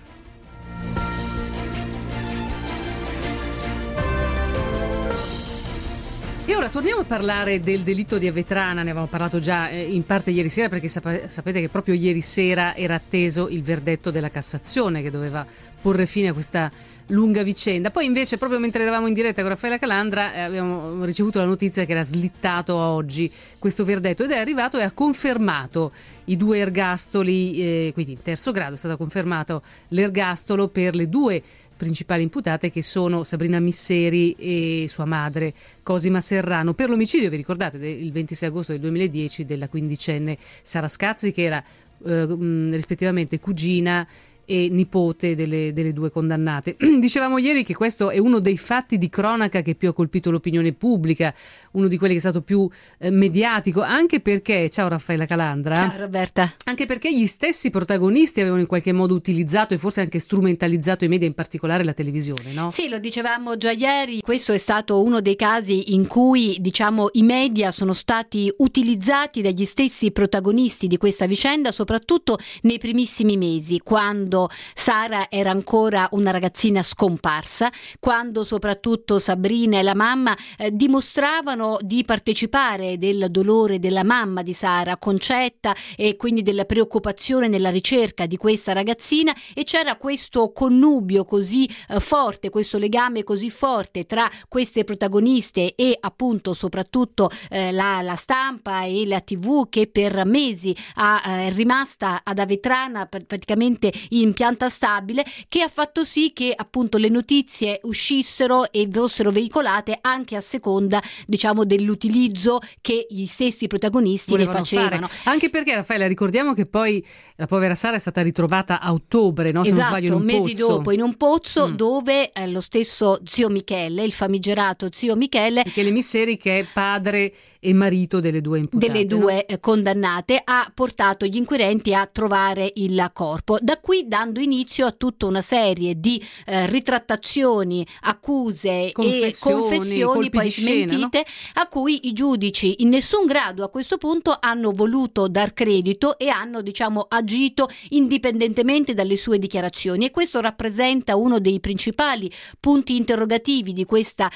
E ora torniamo a parlare del delitto di Avetrana, ne avevamo parlato già in parte ieri sera perché sapete che proprio ieri sera era atteso il verdetto della Cassazione che doveva porre fine a questa lunga vicenda. Poi invece proprio mentre eravamo in diretta con Raffaella Calandra abbiamo ricevuto la notizia che era slittato a oggi questo verdetto ed è arrivato e ha confermato i 2 ergastoli, quindi in terzo grado è stato confermato l'ergastolo per le 2 principali imputate che sono Sabrina Misseri e sua madre Cosima Serrano per l'omicidio, vi ricordate, il 26 agosto del 2010 della quindicenne Sara Scazzi che era rispettivamente cugina e nipote delle 2 condannate. Dicevamo ieri che questo è uno dei fatti di cronaca che più ha colpito l'opinione pubblica, uno di quelli che è stato più mediatico, anche perché, ciao Raffaella Calandra. Ciao Roberta. Anche perché gli stessi protagonisti avevano in qualche modo utilizzato e forse anche strumentalizzato i media, in particolare la televisione, no? Sì, lo dicevamo già ieri, questo è stato uno dei casi in cui, diciamo, i media sono stati utilizzati dagli stessi protagonisti di questa vicenda, soprattutto nei primissimi mesi, quando Sara era ancora una ragazzina scomparsa, quando soprattutto Sabrina e la mamma dimostravano di partecipare del dolore della mamma di Sara, Concetta, e quindi della preoccupazione nella ricerca di questa ragazzina, e c'era questo connubio così forte, questo legame così forte tra queste protagoniste e appunto soprattutto la stampa e la TV che per mesi è rimasta ad Avetrana praticamente in pianta stabile, che ha fatto sì che appunto le notizie uscissero e fossero veicolate anche a seconda, diciamo, dell'utilizzo che gli stessi protagonisti volevano ne facevano. Fare. Anche perché, Raffaella, ricordiamo che poi la povera Sara è stata ritrovata a ottobre, no? Se esatto, non sbaglio, in un mesi pozzo. Dopo in un pozzo dove lo stesso zio Michele, il famigerato zio Michele Misseri, che è padre e marito delle 2 imputate, delle 2 condannate, ha portato gli inquirenti a trovare il corpo. Da qui dando inizio a tutta una serie di ritrattazioni, accuse e confessioni poi smentite, no? A cui i giudici in nessun grado a questo punto hanno voluto dar credito e hanno, diciamo, agito indipendentemente dalle sue dichiarazioni, e questo rappresenta uno dei principali punti interrogativi di questa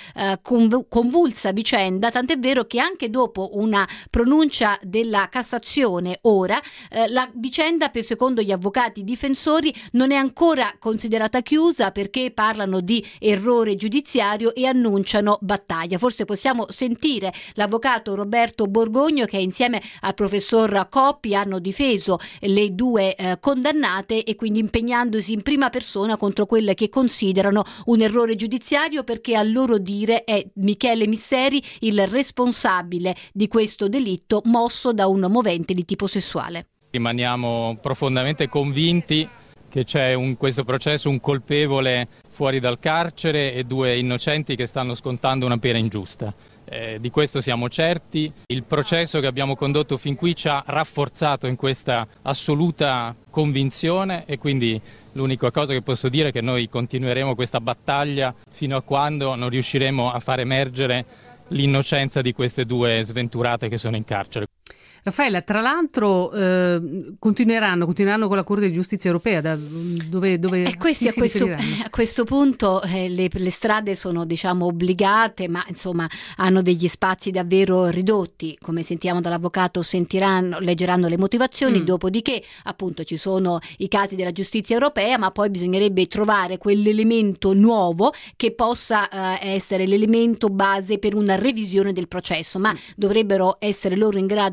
convulsa vicenda, tant'è vero che anche dopo una pronuncia della Cassazione ora la vicenda, per secondo gli avvocati difensori, non è ancora considerata chiusa perché parlano di errore giudiziario e annunciano battaglia. Forse possiamo sentire l'avvocato Roberto Borgogno, che insieme al professor Coppi hanno difeso le 2 condannate e quindi impegnandosi in prima persona contro quelle che considerano un errore giudiziario, perché a loro dire è Michele Misseri il responsabile di questo delitto mosso da un movente di tipo sessuale. Rimaniamo profondamente convinti che c'è in questo processo un colpevole fuori dal carcere e 2 innocenti che stanno scontando una pena ingiusta. Di questo siamo certi. Il processo che abbiamo condotto fin qui ci ha rafforzato in questa assoluta convinzione, e quindi l'unica cosa che posso dire è che noi continueremo questa battaglia fino a quando non riusciremo a far emergere l'innocenza di queste 2 sventurate che sono in carcere. Raffaella, tra l'altro continueranno con la Corte di Giustizia Europea, dove questi a questo punto le strade sono, diciamo, obbligate, ma insomma hanno degli spazi davvero ridotti, come sentiamo dall'avvocato, leggeranno le motivazioni, dopodiché appunto ci sono i casi della giustizia europea, ma poi bisognerebbe trovare quell'elemento nuovo che possa essere l'elemento base per una revisione del processo, ma dovrebbero essere loro in grado di produrre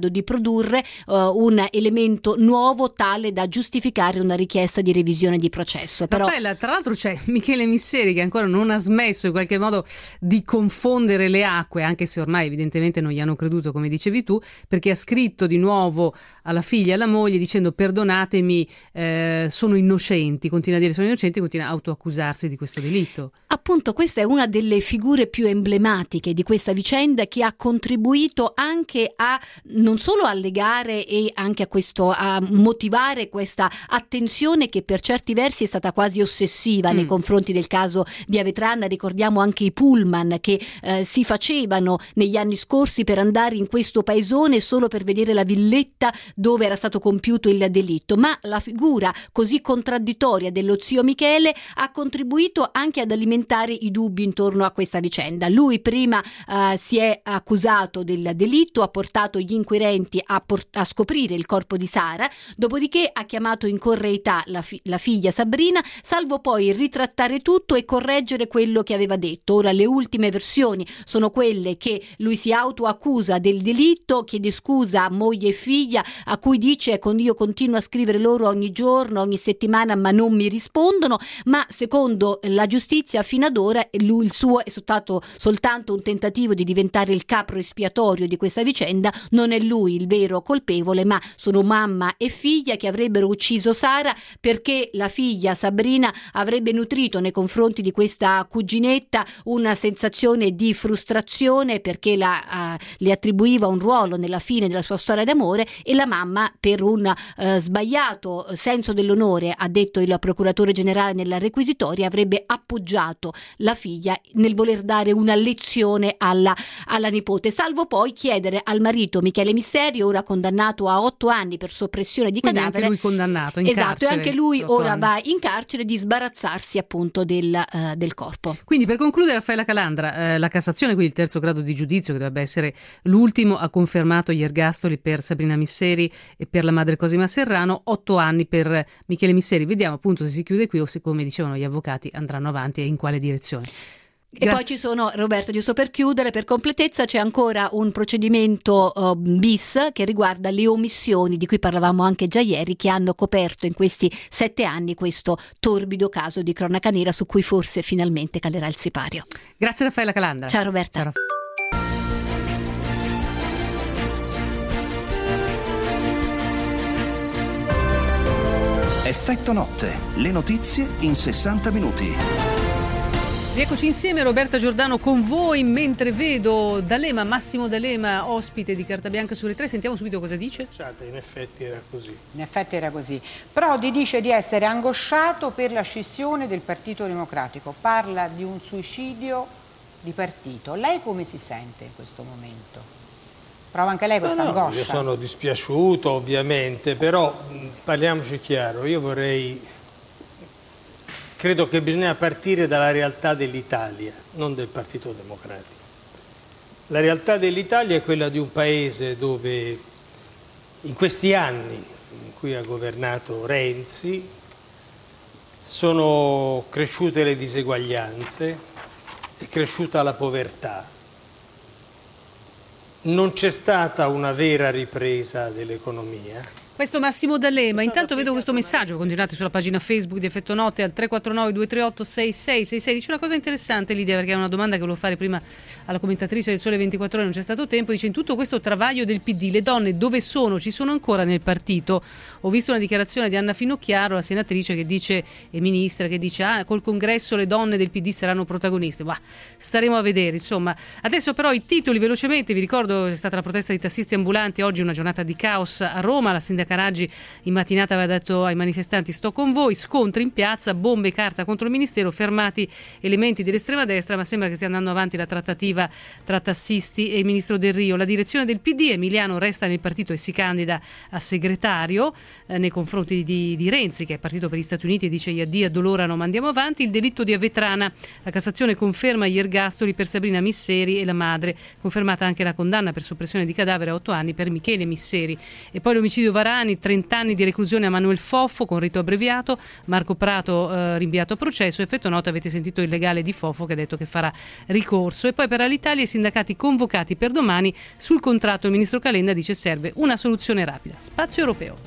introdurre un elemento nuovo tale da giustificare una richiesta di revisione di processo. Però Raffaella, tra l'altro c'è Michele Misseri che ancora non ha smesso in qualche modo di confondere le acque, anche se ormai evidentemente non gli hanno creduto, come dicevi tu, perché ha scritto di nuovo alla figlia e alla moglie dicendo perdonatemi, sono innocenti, continua a dire sono innocenti, continua a autoaccusarsi di questo delitto. Appunto, questa è una delle figure più emblematiche di questa vicenda, che ha contribuito anche a non solo a legare e anche a motivare questa attenzione che per certi versi è stata quasi ossessiva nei confronti del caso di Avetrana. Ricordiamo anche i pullman che si facevano negli anni scorsi per andare in questo paesone solo per vedere la villetta dove era stato compiuto il delitto, ma la figura così contraddittoria dello zio Michele ha contribuito anche ad alimentare i dubbi intorno a questa vicenda. Lui prima si è accusato del delitto, ha portato gli inquirenti a scoprire il corpo di Sara, dopodiché ha chiamato in correità la figlia Sabrina, salvo poi ritrattare tutto e correggere quello che aveva detto. Ora le ultime versioni sono quelle che lui si autoaccusa del delitto, chiede scusa a moglie e figlia, a cui dice io continuo a scrivere loro ogni giorno, ogni settimana, ma non mi rispondono. Ma secondo la giustizia fino ad ora il suo è stato soltanto un tentativo di diventare il capro espiatorio di questa vicenda. Non è lui il vero colpevole, ma sono mamma e figlia che avrebbero ucciso Sara perché la figlia Sabrina avrebbe nutrito nei confronti di questa cuginetta una sensazione di frustrazione perché le attribuiva un ruolo nella fine della sua storia d'amore, e la mamma, per un sbagliato senso dell'onore, ha detto il procuratore generale nella requisitoria, avrebbe appoggiato la figlia nel voler dare una lezione alla nipote, salvo poi chiedere al marito Michele Misseri, ora condannato a 8 anni per soppressione di cadavere. Anche lui condannato in carcere. Esatto, e anche lui ora va in carcere, di sbarazzarsi appunto del corpo. Quindi, per concludere, Raffaella Calandra, la Cassazione, quindi il terzo grado di giudizio, che dovrebbe essere l'ultimo, ha confermato gli ergastoli per Sabrina Misseri e per la madre Cosima Serrano, 8 anni per Michele Misseri. Vediamo appunto se si chiude qui o se, come dicevano gli avvocati, andranno avanti e in quale direzione. Grazie. E poi ci sono, Roberto, giusto per chiudere, per completezza, c'è ancora un procedimento bis che riguarda le omissioni di cui parlavamo anche già ieri, che hanno coperto in questi 7 anni questo torbido caso di cronaca nera su cui forse finalmente calerà il sipario. Grazie Raffaella Calandra. Ciao Roberta. Ciao. Effetto notte, le notizie in 60 minuti. Rieccoci insieme, Roberta Giordano con voi, mentre vedo D'Alema, Massimo D'Alema, ospite di Carta Bianca su Rai 3. Sentiamo subito cosa dice. In effetti era così. In effetti era così. Prodi dice di essere angosciato per la scissione del Partito Democratico. Parla di un suicidio di partito. Lei come si sente in questo momento? Prova anche lei questa angoscia? Io sono dispiaciuto ovviamente, però parliamoci chiaro, credo che bisogna partire dalla realtà dell'Italia, non del Partito Democratico. La realtà dell'Italia è quella di un paese dove in questi anni in cui ha governato Renzi sono cresciute le diseguaglianze, è cresciuta la povertà, non c'è stata una vera ripresa dell'economia. Questo Massimo D'Alema. Intanto vedo questo messaggio, continuate sulla pagina Facebook di Effetto Notte al 349 238 6666. Dice una cosa interessante Lidia, perché è una domanda che volevo fare prima alla commentatrice del Sole 24 Ore, non c'è stato tempo. Dice: in tutto questo travaglio del PD, le donne dove sono? Ci sono ancora nel partito? Ho visto una dichiarazione di Anna Finocchiaro, la senatrice, che dice, e ministra, che dice col congresso le donne del PD saranno protagoniste. Staremo a vedere, insomma. Adesso però i titoli velocemente. Vi ricordo c'è stata la protesta di tassisti ambulanti, oggi una giornata di caos a Roma. La sindaca Raggi in mattinata aveva detto ai manifestanti: sto con voi, scontri in piazza, bombe e carta contro il ministero, fermati elementi dell'estrema destra, ma sembra che stia andando avanti la trattativa tra tassisti e il ministro Del Rio. La direzione del PD, Emiliano resta nel partito e si candida a segretario nei confronti di Renzi, che è partito per gli Stati Uniti, e dice: gli addio addolorano ma andiamo avanti. Il delitto di Avetrana, la Cassazione conferma gli ergastoli per Sabrina Misseri e la madre, confermata anche la condanna per soppressione di cadavere a 8 anni per Michele Misseri. E poi l'omicidio Varano, anni, 30 anni di reclusione a Manuel Foffo con rito abbreviato, Marco Prato rinviato a processo. Effetto noto, avete sentito il legale di Foffo che ha detto che farà ricorso. E poi per Alitalia i sindacati convocati per domani. Sul contratto il ministro Calenda dice serve una soluzione rapida. Spazio europeo.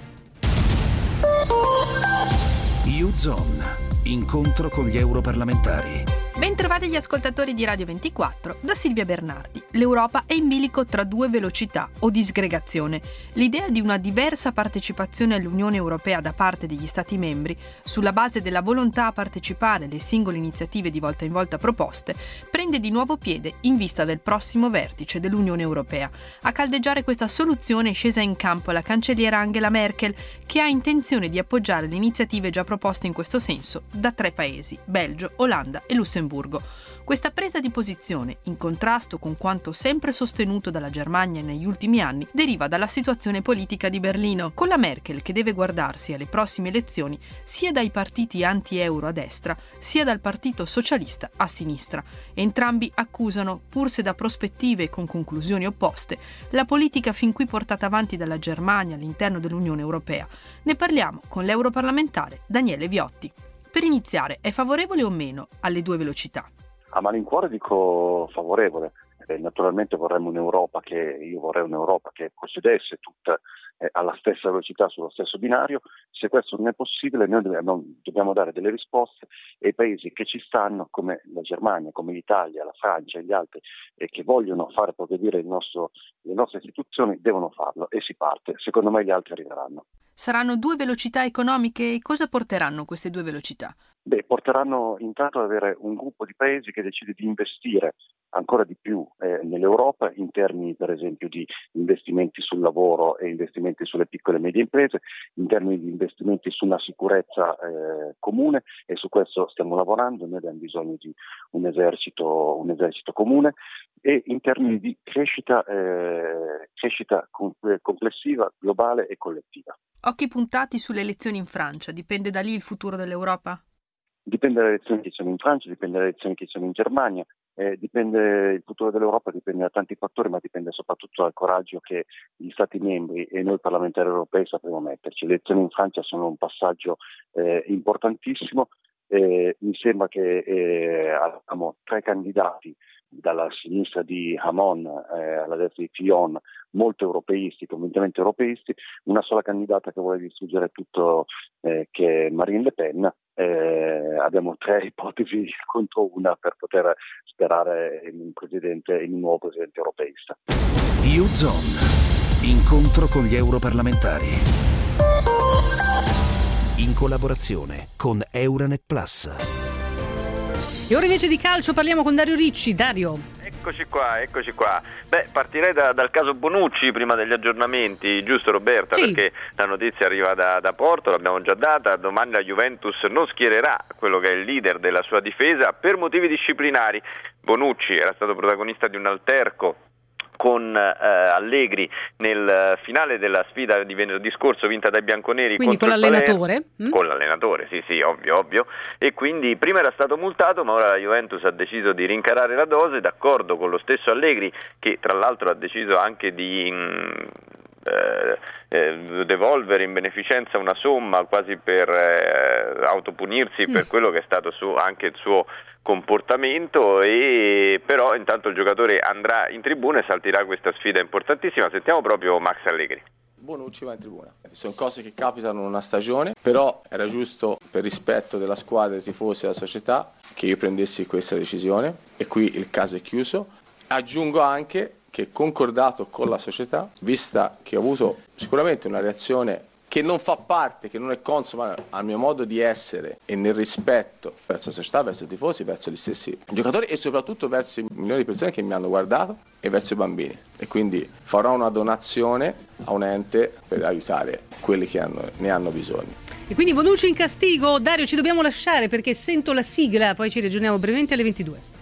U-Zone. Incontro con gli europarlamentari. Bentrovati gli ascoltatori di Radio 24, da Silvia Bernardi. L'Europa è in bilico tra due velocità o disgregazione. L'idea di una diversa partecipazione all'Unione Europea da parte degli Stati membri, sulla base della volontà a partecipare alle singole iniziative di volta in volta proposte, prende di nuovo piede in vista del prossimo vertice dell'Unione Europea. A caldeggiare questa soluzione è scesa in campo la cancelliera Angela Merkel, che ha intenzione di appoggiare le iniziative già proposte in questo senso da 3 paesi, Belgio, Olanda e Lussemburgo. Questa presa di posizione, in contrasto con quanto sempre sostenuto dalla Germania negli ultimi anni, deriva dalla situazione politica di Berlino, con la Merkel che deve guardarsi alle prossime elezioni sia dai partiti anti-euro a destra, sia dal Partito Socialista a sinistra. Entrambi accusano, pur se da prospettive con conclusioni opposte, la politica fin qui portata avanti dalla Germania all'interno dell'Unione Europea. Ne parliamo con l'europarlamentare Daniele Viotti. Per iniziare, è favorevole o meno alle due velocità? A malincuore dico favorevole. Naturalmente vorrei un'Europa che procedesse tutta alla stessa velocità, sullo stesso binario. Se questo non è possibile, noi dobbiamo dare delle risposte ai paesi che ci stanno, come la Germania, come l'Italia, la Francia e gli altri, che vogliono fare progredire le nostre istituzioni, devono farlo e si parte. Secondo me gli altri arriveranno. Saranno due velocità economiche e cosa porteranno queste due velocità? Porteranno intanto ad avere un gruppo di paesi che decide di investire ancora di più nell'Europa in termini per esempio di investimenti sul lavoro e investimenti sulle piccole e medie imprese, in termini di investimenti su una sicurezza comune, e su questo stiamo lavorando. Noi abbiamo bisogno di un esercito comune, e in termini di crescita complessiva, globale e collettiva. Occhi puntati sulle elezioni in Francia, dipende da lì il futuro dell'Europa? Dipende dalle elezioni che ci sono in Francia, dipende dalle elezioni che ci sono in Germania, il futuro dell'Europa dipende da tanti fattori, ma dipende soprattutto dal coraggio che gli Stati membri e noi parlamentari europei sapremo metterci. Le elezioni in Francia sono un passaggio importantissimo. Mi sembra che abbiamo 3 candidati, dalla sinistra di Hamon alla destra di Fillon, molto europeisti, convintamente europeisti, una sola candidata che vuole distruggere tutto, che è Marine Le Pen. Abbiamo 3 ipotesi contro una per poter sperare in un nuovo presidente europeista. U-Zone. Incontro con gli europarlamentari. In collaborazione con Euronet Plus. E ora invece di calcio parliamo con Dario Ricci. Dario. Eccoci qua. Partirei dal caso Bonucci prima degli aggiornamenti, giusto Roberta? Sì. Perché la notizia arriva da Porto, l'abbiamo già data. Domani la Juventus non schiererà quello che è il leader della sua difesa per motivi disciplinari. Bonucci era stato protagonista di un alterco con Allegri nel finale della sfida di venerdì scorso vinta dai bianconeri. Quindi contro con l'allenatore? Con l'allenatore, sì, ovvio. E quindi prima era stato multato, ma ora la Juventus ha deciso di rincarare la dose, d'accordo con lo stesso Allegri, che tra l'altro ha deciso anche di devolvere in beneficenza una somma quasi per autopunirsi per quello che è stato anche il suo comportamento, e però intanto il giocatore andrà in tribuna e salterà questa sfida importantissima. Sentiamo proprio Max Allegri. Bonucci va in tribuna. Sono cose che capitano in una stagione, però era giusto, per rispetto della squadra, dei tifosi e della società, che io prendessi questa decisione, e qui il caso è chiuso. Aggiungo anche che, concordato con la società, vista che ho avuto sicuramente una reazione che non fa parte, che non è consona al mio modo di essere e nel rispetto verso la società, verso i tifosi, verso gli stessi giocatori e soprattutto verso i milioni di persone che mi hanno guardato e verso i bambini. E quindi farò una donazione a un ente per aiutare quelli che ne hanno bisogno. E quindi Bonucci in castigo. Dario, ci dobbiamo lasciare perché sento la sigla, poi ci ragioniamo brevemente alle 22.